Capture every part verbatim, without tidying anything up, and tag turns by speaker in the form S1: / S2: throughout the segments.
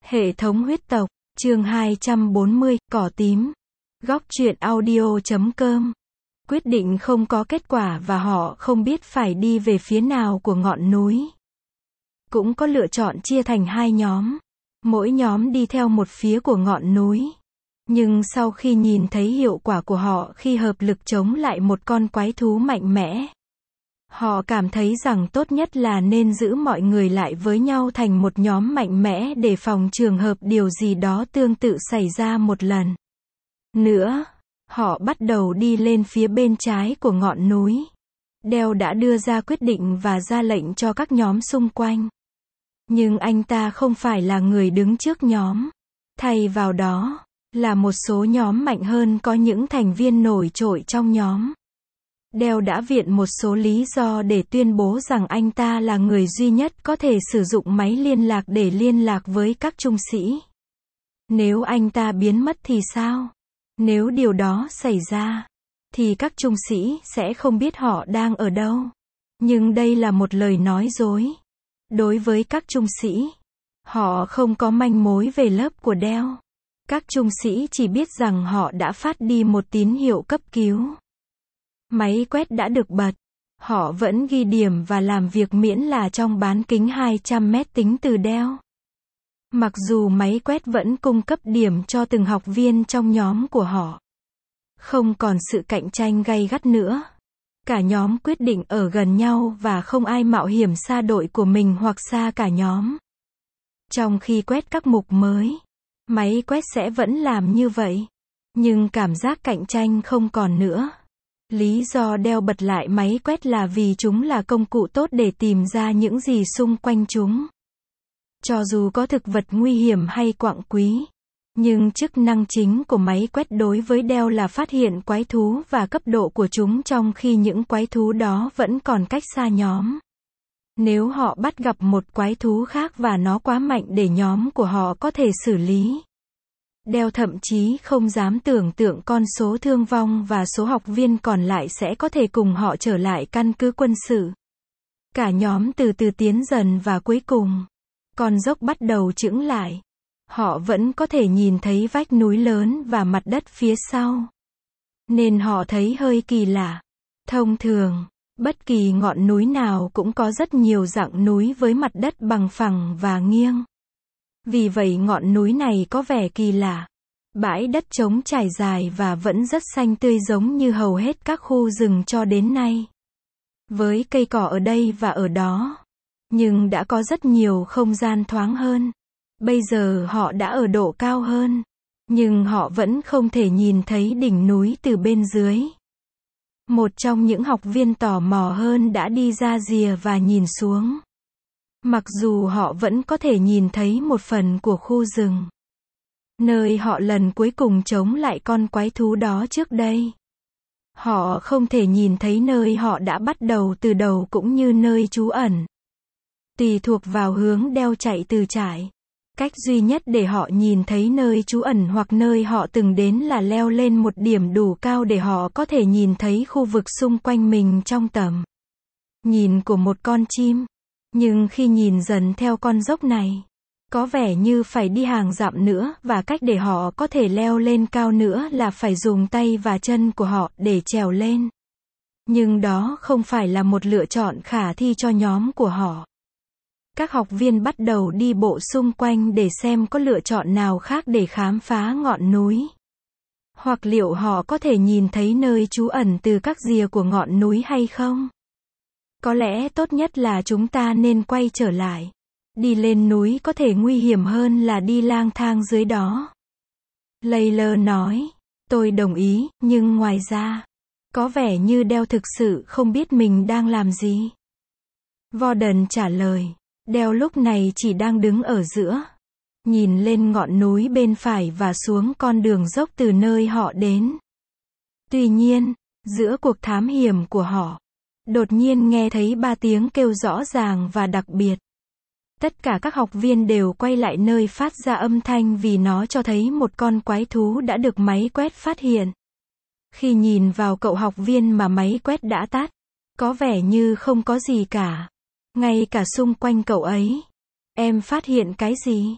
S1: Hệ thống huyết tộc, chương hai trăm bốn mươi, cỏ tím. Góc truyện audio chấm com. Quyết định không có kết quả và họ không biết phải đi về phía nào của ngọn núi. Cũng có lựa chọn chia thành hai nhóm. Mỗi nhóm đi theo một phía của ngọn núi. Nhưng sau khi nhìn thấy hiệu quả của họ khi hợp lực chống lại một con quái thú mạnh mẽ, họ cảm thấy rằng tốt nhất là nên giữ mọi người lại với nhau thành một nhóm mạnh mẽ để phòng trường hợp điều gì đó tương tự xảy ra một lần nữa. Họ bắt đầu đi lên phía bên trái của ngọn núi. Dale đã đưa ra quyết định và ra lệnh cho các nhóm xung quanh. Nhưng anh ta không phải là người đứng trước nhóm. Thay vào đó, là một số nhóm mạnh hơn có những thành viên nổi trội trong nhóm. Dale đã viện một số lý do để tuyên bố rằng anh ta là người duy nhất có thể sử dụng máy liên lạc để liên lạc với các trung sĩ. Nếu anh ta biến mất thì sao? Nếu điều đó xảy ra, thì các trung sĩ sẽ không biết họ đang ở đâu. Nhưng đây là một lời nói dối. Đối với các trung sĩ, họ không có manh mối về lớp của Dale. Các trung sĩ chỉ biết rằng họ đã phát đi một tín hiệu cấp cứu. Máy quét đã được bật. Họ vẫn ghi điểm và làm việc miễn là trong bán kính hai trăm mét tính từ Dale. Mặc dù máy quét vẫn cung cấp điểm cho từng học viên trong nhóm của họ. Không còn sự cạnh tranh gay gắt nữa. Cả nhóm quyết định ở gần nhau và không ai mạo hiểm xa đội của mình hoặc xa cả nhóm. Trong khi quét các mục mới, máy quét sẽ vẫn làm như vậy. Nhưng cảm giác cạnh tranh không còn nữa. Lý do Dale bật lại máy quét là vì chúng là công cụ tốt để tìm ra những gì xung quanh chúng. Cho dù có thực vật nguy hiểm hay quặng quý. Nhưng chức năng chính của máy quét đối với Dale là phát hiện quái thú và cấp độ của chúng trong khi những quái thú đó vẫn còn cách xa nhóm. Nếu họ bắt gặp một quái thú khác và nó quá mạnh để nhóm của họ có thể xử lý. Dale thậm chí không dám tưởng tượng con số thương vong và số học viên còn lại sẽ có thể cùng họ trở lại căn cứ quân sự. Cả nhóm từ từ tiến dần và cuối cùng, con dốc bắt đầu chững lại. Họ vẫn có thể nhìn thấy vách núi lớn và mặt đất phía sau. Nên họ thấy hơi kỳ lạ. Thông thường, bất kỳ ngọn núi nào cũng có rất nhiều dạng núi với mặt đất bằng phẳng và nghiêng. Vì vậy ngọn núi này có vẻ kỳ lạ. Bãi đất trống trải dài và vẫn rất xanh tươi giống như hầu hết các khu rừng cho đến nay. Với cây cỏ ở đây và ở đó. Nhưng đã có rất nhiều không gian thoáng hơn. Bây giờ họ đã ở độ cao hơn. Nhưng họ vẫn không thể nhìn thấy đỉnh núi từ bên dưới. Một trong những học viên tò mò hơn đã đi ra rìa và nhìn xuống. Mặc dù họ vẫn có thể nhìn thấy một phần của khu rừng. Nơi họ lần cuối cùng chống lại con quái thú đó trước đây. Họ không thể nhìn thấy nơi họ đã bắt đầu từ đầu cũng như nơi trú ẩn. Tùy thuộc vào hướng Dale chạy từ trại. Cách duy nhất để họ nhìn thấy nơi trú ẩn hoặc nơi họ từng đến là leo lên một điểm đủ cao để họ có thể nhìn thấy khu vực xung quanh mình trong tầm nhìn của một con chim. Nhưng khi nhìn dần theo con dốc này, có vẻ như phải đi hàng dặm nữa và cách để họ có thể leo lên cao nữa là phải dùng tay và chân của họ để trèo lên. Nhưng đó không phải là một lựa chọn khả thi cho nhóm của họ. Các học viên bắt đầu đi bộ xung quanh để xem có lựa chọn nào khác để khám phá ngọn núi. Hoặc liệu họ có thể nhìn thấy nơi trú ẩn từ các rìa của ngọn núi hay không? Có lẽ tốt nhất là chúng ta nên quay trở lại. Đi lên núi có thể nguy hiểm hơn là đi lang thang dưới đó. Layla nói. Tôi đồng ý, nhưng ngoài ra, có vẻ như Dale thực sự không biết mình đang làm gì. Warden trả lời. Dale lúc này chỉ đang đứng ở giữa. Nhìn lên ngọn núi bên phải và xuống con đường dốc từ nơi họ đến. Tuy nhiên, giữa cuộc thám hiểm của họ, đột nhiên nghe thấy ba tiếng kêu rõ ràng và đặc biệt. Tất cả các học viên đều quay lại nơi phát ra âm thanh vì nó cho thấy một con quái thú đã được máy quét phát hiện. Khi nhìn vào cậu học viên mà máy quét đã tắt, có vẻ như không có gì cả. Ngay cả xung quanh cậu ấy. Em phát hiện cái gì?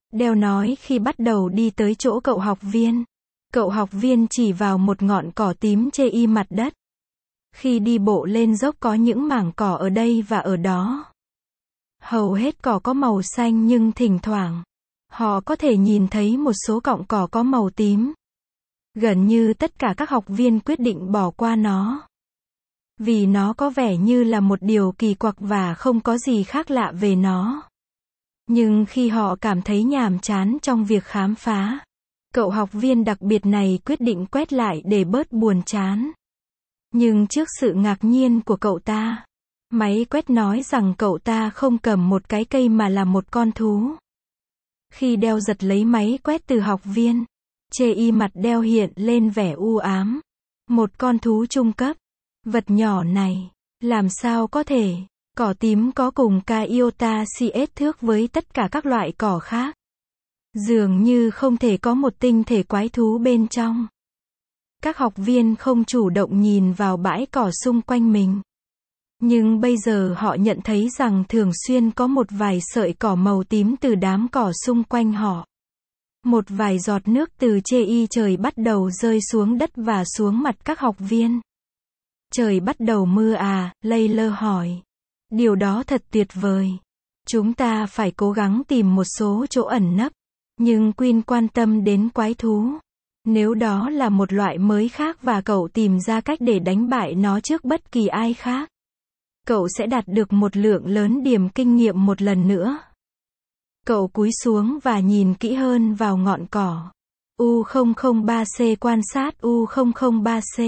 S1: Đeo nói khi bắt đầu đi tới chỗ cậu học viên. Cậu học viên chỉ vào một ngọn cỏ tím chê y mặt đất. Khi đi bộ lên dốc có những mảng cỏ ở đây và ở đó. Hầu hết cỏ có màu xanh nhưng thỉnh thoảng, họ có thể nhìn thấy một số cọng cỏ có màu tím. Gần như tất cả các học viên quyết định bỏ qua nó. Vì nó có vẻ như là một điều kỳ quặc và không có gì khác lạ về nó. Nhưng khi họ cảm thấy nhàm chán trong việc khám phá, cậu học viên đặc biệt này quyết định quét lại để bớt buồn chán. Nhưng trước sự ngạc nhiên của cậu ta, máy quét nói rằng cậu ta không cầm một cái cây mà là một con thú. Khi Đeo giật lấy máy quét từ học viên, chê y mặt Đeo hiện lên vẻ u ám. Một con thú trung cấp. Vật nhỏ này, làm sao có thể, cỏ tím có cùng Caiota cs thước với tất cả các loại cỏ khác. Dường như không thể có một tinh thể quái thú bên trong. Các học viên không chủ động nhìn vào bãi cỏ xung quanh mình. Nhưng bây giờ họ nhận thấy rằng thường xuyên có một vài sợi cỏ màu tím từ đám cỏ xung quanh họ. Một vài giọt nước từ chê y trời bắt đầu rơi xuống đất và xuống mặt các học viên. Trời bắt đầu mưa à, Layla hỏi. Điều đó thật tuyệt vời. Chúng ta phải cố gắng tìm một số chỗ ẩn nấp. Nhưng Queen quan tâm đến quái thú. Nếu đó là một loại mới khác và cậu tìm ra cách để đánh bại nó trước bất kỳ ai khác, cậu sẽ đạt được một lượng lớn điểm kinh nghiệm một lần nữa. Cậu cúi xuống và nhìn kỹ hơn vào ngọn cỏ. U không không ba C quan sát U không không ba C.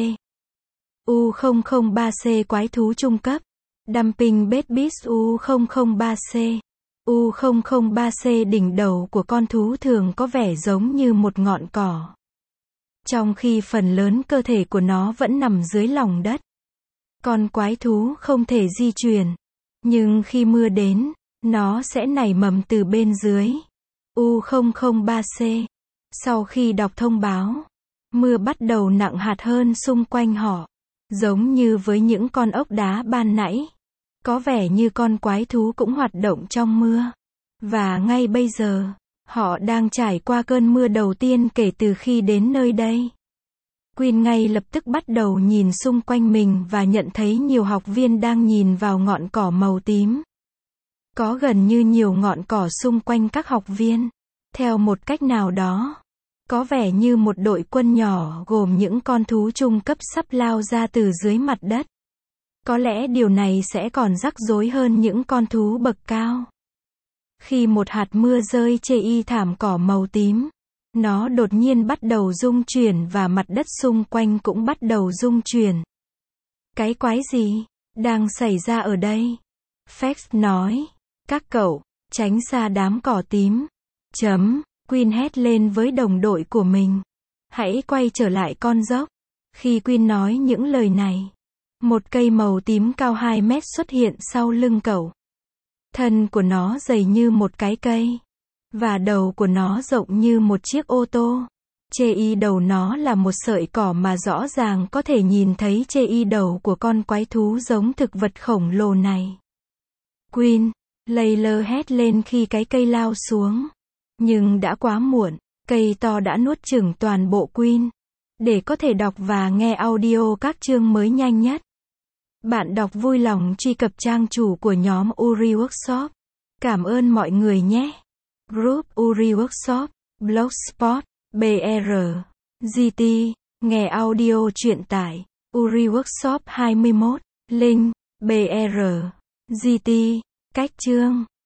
S1: U không không ba C quái thú trung cấp. Dumping Bed Beast U không không ba C. U không không ba C đỉnh đầu của con thú thường có vẻ giống như một ngọn cỏ. Trong khi phần lớn cơ thể của nó vẫn nằm dưới lòng đất. Con quái thú không thể di chuyển. Nhưng khi mưa đến, nó sẽ nảy mầm từ bên dưới. U không không ba C. Sau khi đọc thông báo, mưa bắt đầu nặng hạt hơn xung quanh họ. Giống như với những con ốc đá ban nãy. Có vẻ như con quái thú cũng hoạt động trong mưa. Và ngay bây giờ, họ đang trải qua cơn mưa đầu tiên kể từ khi đến nơi đây. Queen ngay lập tức bắt đầu nhìn xung quanh mình và nhận thấy nhiều học viên đang nhìn vào ngọn cỏ màu tím. Có gần như nhiều ngọn cỏ xung quanh các học viên. Theo một cách nào đó, có vẻ như một đội quân nhỏ gồm những con thú trung cấp sắp lao ra từ dưới mặt đất. Có lẽ điều này sẽ còn rắc rối hơn những con thú bậc cao. Khi một hạt mưa rơi chê y thảm cỏ màu tím, nó đột nhiên bắt đầu rung chuyển và mặt đất xung quanh cũng bắt đầu rung chuyển. Cái quái gì đang xảy ra ở đây? Fex nói. Các cậu, tránh xa đám cỏ tím. Chấm. Queen hét lên với đồng đội của mình. Hãy quay trở lại con dốc. Khi Queen nói những lời này, một cây màu tím cao hai mét xuất hiện sau lưng cậu. Thân của nó dày như một cái cây. Và đầu của nó rộng như một chiếc ô tô. Chê y đầu nó là một sợi cỏ mà rõ ràng có thể nhìn thấy chê y đầu của con quái thú giống thực vật khổng lồ này. Queen, Layla hét lên khi cái cây lao xuống. Nhưng đã quá muộn, cây to đã nuốt chửng toàn bộ Queen. Để có thể đọc và nghe audio các chương mới nhanh nhất, bạn đọc vui lòng truy cập trang chủ của nhóm Uri Workshop. Cảm ơn mọi người nhé. Group Uri Workshop, Blogspot, bê rờ, giê tê, nghe audio truyện tải, Uri Workshop hai mươi mốt, link, bê rờ, giê tê, cách chương.